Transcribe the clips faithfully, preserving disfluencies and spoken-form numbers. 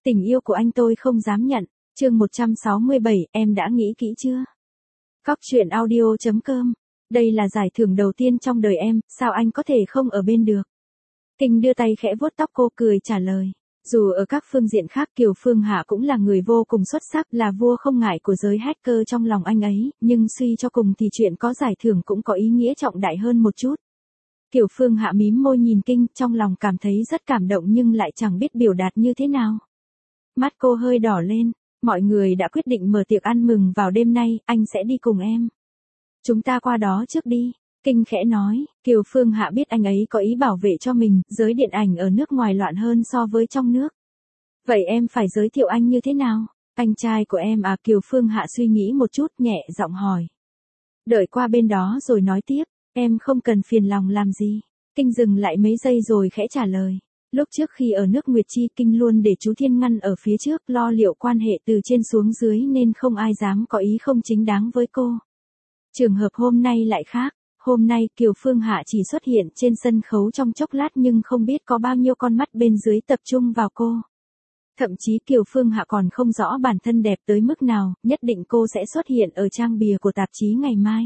Tình yêu của anh tôi không dám nhận. Chương một trăm sáu mươi bảy, em đã nghĩ kỹ chưa? Cóc truyện audio chấm com. Đây là giải thưởng đầu tiên trong đời em, sao anh có thể không ở bên được? Kinh đưa tay khẽ vuốt tóc cô, cười trả lời. Dù ở các phương diện khác Kiều Phương Hạ cũng là người vô cùng xuất sắc, là vua không ngại của giới hacker trong lòng anh ấy, nhưng suy cho cùng thì chuyện có giải thưởng cũng có ý nghĩa trọng đại hơn một chút. Kiều Phương Hạ mím môi nhìn Kinh, trong lòng cảm thấy rất cảm động nhưng lại chẳng biết biểu đạt như thế nào. Mắt cô hơi đỏ lên, mọi người đã quyết định mở tiệc ăn mừng vào đêm nay, anh sẽ đi cùng em. Chúng ta qua đó trước đi. Kinh khẽ nói, Kiều Phương Hạ biết anh ấy có ý bảo vệ cho mình, giới điện ảnh ở nước ngoài loạn hơn so với trong nước. Vậy em phải giới thiệu anh như thế nào? Anh trai của em à? Kiều Phương Hạ suy nghĩ một chút, nhẹ giọng hỏi. Đợi qua bên đó rồi nói tiếp, em không cần phiền lòng làm gì. Kinh dừng lại mấy giây rồi khẽ trả lời. Lúc trước khi ở nước Nguyệt Chi, Kinh luôn để chú Thiên ngăn ở phía trước, lo liệu quan hệ từ trên xuống dưới nên không ai dám có ý không chính đáng với cô. Trường hợp hôm nay lại khác. Hôm nay Kiều Phương Hạ chỉ xuất hiện trên sân khấu trong chốc lát nhưng không biết có bao nhiêu con mắt bên dưới tập trung vào cô. Thậm chí Kiều Phương Hạ còn không rõ bản thân đẹp tới mức nào, nhất định cô sẽ xuất hiện ở trang bìa của tạp chí ngày mai.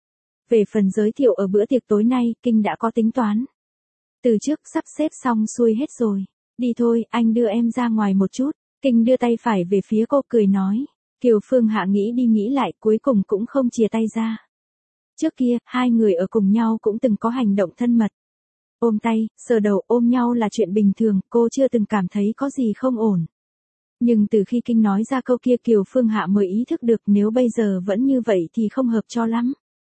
Về phần giới thiệu ở bữa tiệc tối nay, Kinh đã có tính toán. Từ trước sắp xếp xong xuôi hết rồi. Đi thôi, anh đưa em ra ngoài một chút. Kinh đưa tay phải về phía cô, cười nói. Kiều Phương Hạ nghĩ đi nghĩ lại, cuối cùng cũng không chìa tay ra. Trước kia, hai người ở cùng nhau cũng từng có hành động thân mật. Ôm tay, sờ đầu, ôm nhau là chuyện bình thường, cô chưa từng cảm thấy có gì không ổn. Nhưng từ khi Kinh nói ra câu kia, Kiều Phương Hạ mới ý thức được nếu bây giờ vẫn như vậy thì không hợp cho lắm.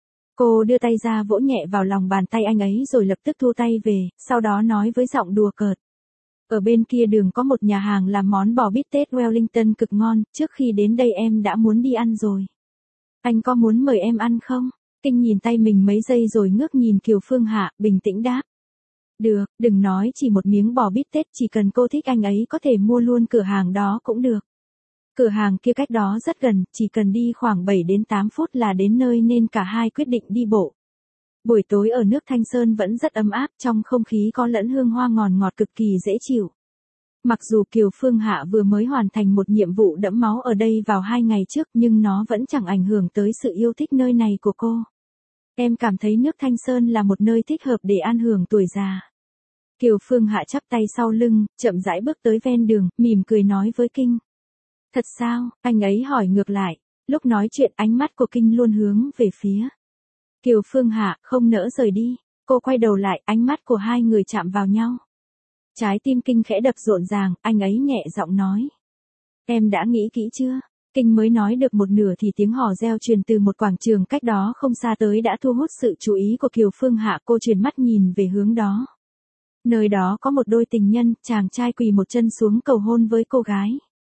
Cô đưa tay ra vỗ nhẹ vào lòng bàn tay anh ấy rồi lập tức thu tay về, sau đó nói với giọng đùa cợt. Ở bên kia đường có một nhà hàng làm món bò bít tết Wellington cực ngon, trước khi đến đây em đã muốn đi ăn rồi. Anh có muốn mời em ăn không? Kinh nhìn tay mình mấy giây rồi ngước nhìn Kiều Phương Hạ, bình tĩnh đáp. Được, đừng nói chỉ một miếng bò bít tết, chỉ cần cô thích anh ấy có thể mua luôn cửa hàng đó cũng được. Cửa hàng kia cách đó rất gần, chỉ cần đi khoảng bảy đến tám phút là đến nơi nên cả hai quyết định đi bộ. Buổi tối ở nước Thanh Sơn vẫn rất ấm áp, trong không khí có lẫn hương hoa ngọt ngọt cực kỳ dễ chịu. Mặc dù Kiều Phương Hạ vừa mới hoàn thành một nhiệm vụ đẫm máu ở đây vào hai ngày trước nhưng nó vẫn chẳng ảnh hưởng tới sự yêu thích nơi này của cô. Em cảm thấy nước Thanh Sơn là một nơi thích hợp để an hưởng tuổi già. Kiều Phương Hạ chắp tay sau lưng, chậm rãi bước tới ven đường, mỉm cười nói với Kinh. Thật sao? Anh ấy hỏi ngược lại. Lúc nói chuyện ánh mắt của Kinh luôn hướng về phía Kiều Phương Hạ, không nỡ rời đi. Cô quay đầu lại, ánh mắt của hai người chạm vào nhau. Trái tim Kinh khẽ đập rộn ràng, anh ấy nhẹ giọng nói. Em đã nghĩ kỹ chưa? Kinh mới nói được một nửa thì tiếng hò reo truyền từ một quảng trường cách đó không xa tới đã thu hút sự chú ý của Kiều Phương Hạ. Cô chuyển mắt nhìn về hướng đó. Nơi đó có một đôi tình nhân, chàng trai quỳ một chân xuống cầu hôn với cô gái.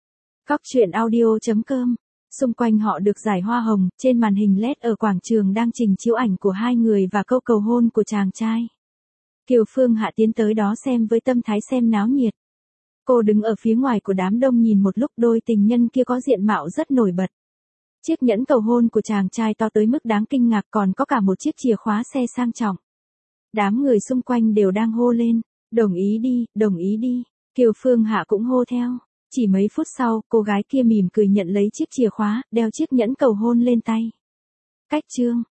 Cóc truyện audio chấm com. Xung quanh họ được rải hoa hồng, trên màn hình led ở quảng trường đang trình chiếu ảnh của hai người và câu cầu hôn của chàng trai. Kiều Phương Hạ tiến tới đó xem với tâm thái xem náo nhiệt. Cô đứng ở phía ngoài của đám đông nhìn một lúc, đôi tình nhân kia có diện mạo rất nổi bật. Chiếc nhẫn cầu hôn của chàng trai to tới mức đáng kinh ngạc, còn có cả một chiếc chìa khóa xe sang trọng. Đám người xung quanh đều đang hô lên, đồng ý đi, đồng ý đi. Kiều Phương Hạ cũng hô theo. Chỉ mấy phút sau, cô gái kia mỉm cười nhận lấy chiếc chìa khóa, đeo chiếc nhẫn cầu hôn lên tay. Cách chương.